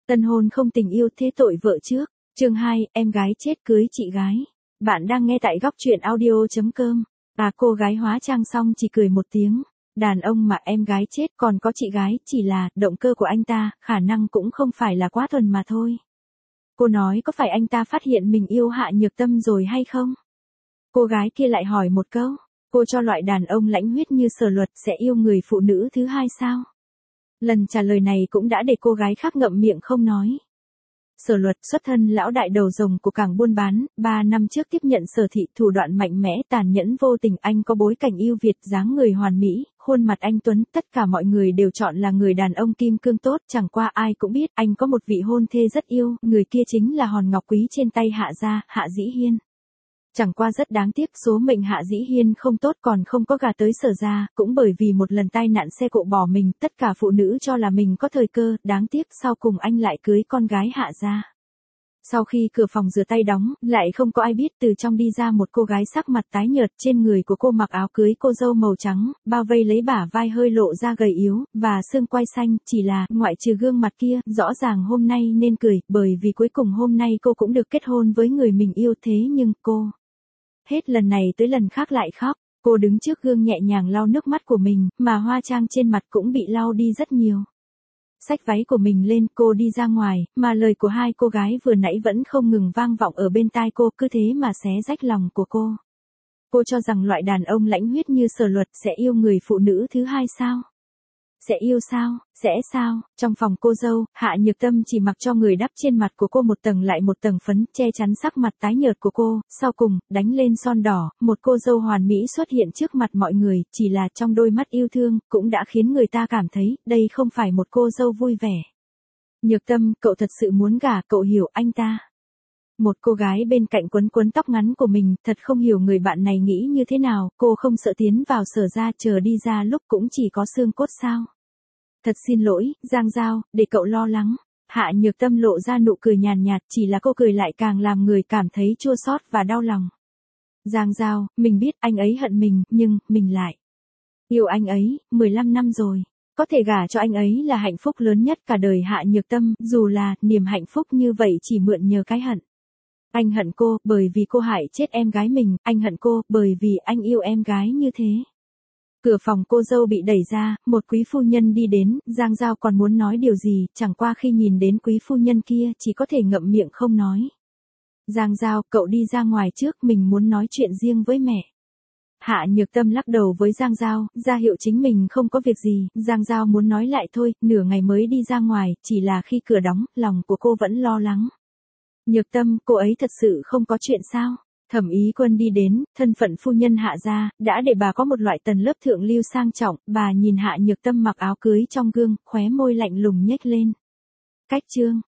Tân hôn không tình yêu thế tội vợ trước. Chương 2, em gái chết cưới chị gái. Bạn đang nghe tại góc truyện audio.com. Cô gái hóa trang xong chỉ cười một tiếng. Đàn ông mà em gái chết còn có chị gái, chỉ là động cơ của anh ta, khả năng cũng không phải là quá thuần mà thôi. Cô nói có phải anh ta phát hiện mình yêu Hạ Nhược Tâm rồi hay không? Cô gái kia lại hỏi một câu. Cô cho loại đàn ông lãnh huyết như Sở Luật sẽ yêu người phụ nữ thứ hai sao? Lần trả lời này cũng đã để cô gái khác ngậm miệng không nói. Sở Luật xuất thân lão đại đầu rồng của cảng buôn bán, 3 năm trước tiếp nhận Sở Thị, thủ đoạn mạnh mẽ tàn nhẫn vô tình. Anh có bối cảnh ưu việt, dáng người hoàn mỹ, khuôn mặt anh tuấn, tất cả mọi người đều chọn là người đàn ông kim cương tốt. Chẳng qua ai cũng biết anh có một vị hôn thê rất yêu, người kia chính là hòn ngọc quý trên tay Hạ gia, Hạ Dĩ Hiên. Chẳng qua rất đáng tiếc, số mệnh Hạ Dĩ Hiên không tốt, còn không có gả tới Sở gia, cũng bởi vì một lần tai nạn xe cộ bỏ mình. Tất cả phụ nữ cho là mình có thời cơ, đáng tiếc sau cùng anh lại cưới con gái Hạ gia. Sau khi cửa phòng rửa tay đóng, lại không có ai biết, từ trong đi ra một cô gái sắc mặt tái nhợt, trên người của cô mặc áo cưới cô dâu màu trắng, bao vây lấy bả vai hơi lộ ra gầy yếu, và xương quai xanh, chỉ là, ngoại trừ gương mặt kia, rõ ràng hôm nay nên cười, bởi vì cuối cùng hôm nay cô cũng được kết hôn với người mình yêu. Thế nhưng cô, hết lần này tới lần khác lại khóc. Cô đứng trước gương nhẹ nhàng lau nước mắt của mình, mà hoa trang trên mặt cũng bị lau đi rất nhiều. Xách váy của mình lên, cô đi ra ngoài, mà lời của hai cô gái vừa nãy vẫn không ngừng vang vọng ở bên tai cô, cứ thế mà xé rách lòng của cô. Cô cho rằng loại đàn ông lãnh huyết như Sở Luật sẽ yêu người phụ nữ thứ hai sao? Sẽ yêu sao? Sẽ sao? Trong phòng cô dâu, Hạ Nhược Tâm chỉ mặc cho người đắp trên mặt của cô một tầng lại một tầng phấn, che chắn sắc mặt tái nhợt của cô, sau cùng, đánh lên son đỏ, một cô dâu hoàn mỹ xuất hiện trước mặt mọi người, chỉ là trong đôi mắt yêu thương, cũng đã khiến người ta cảm thấy, đây không phải một cô dâu vui vẻ. Nhược Tâm, cậu thật sự muốn gả, cậu hiểu anh ta. Một cô gái bên cạnh quấn quấn tóc ngắn của mình, thật không hiểu người bạn này nghĩ như thế nào, cô không sợ tiến vào Sở gia, chờ đi ra lúc cũng chỉ có xương cốt sao? Thật xin lỗi, Giang Giao, để cậu lo lắng. Hạ Nhược Tâm lộ ra nụ cười nhàn nhạt, chỉ là cô cười lại càng làm người cảm thấy chua xót và đau lòng. Giang Giao, mình biết anh ấy hận mình, nhưng, mình lại yêu anh ấy, 15 năm rồi. Có thể gả cho anh ấy là hạnh phúc lớn nhất cả đời Hạ Nhược Tâm, dù là, niềm hạnh phúc như vậy chỉ mượn nhờ cái hận. Anh hận cô, bởi vì cô hại chết em gái mình, anh hận cô, bởi vì anh yêu em gái như thế. Cửa phòng cô dâu bị đẩy ra, một quý phu nhân đi đến, Giang Giao còn muốn nói điều gì, chẳng qua khi nhìn đến quý phu nhân kia, chỉ có thể ngậm miệng không nói. Giang Giao, cậu đi ra ngoài trước, mình muốn nói chuyện riêng với mẹ. Hạ Nhược Tâm lắc đầu với Giang Giao, ra hiệu chính mình không có việc gì. Giang Giao muốn nói lại thôi, nửa ngày mới đi ra ngoài, chỉ là khi cửa đóng, lòng của cô vẫn lo lắng. Nhược Tâm, cô ấy thật sự không có chuyện sao? Thẩm Ý Quân đi đến, thân phận phu nhân Hạ gia, đã để bà có một loại tầng lớp thượng lưu sang trọng. Bà nhìn Hạ Nhược Tâm mặc áo cưới trong gương, khóe môi lạnh lùng nhếch lên. Cách chương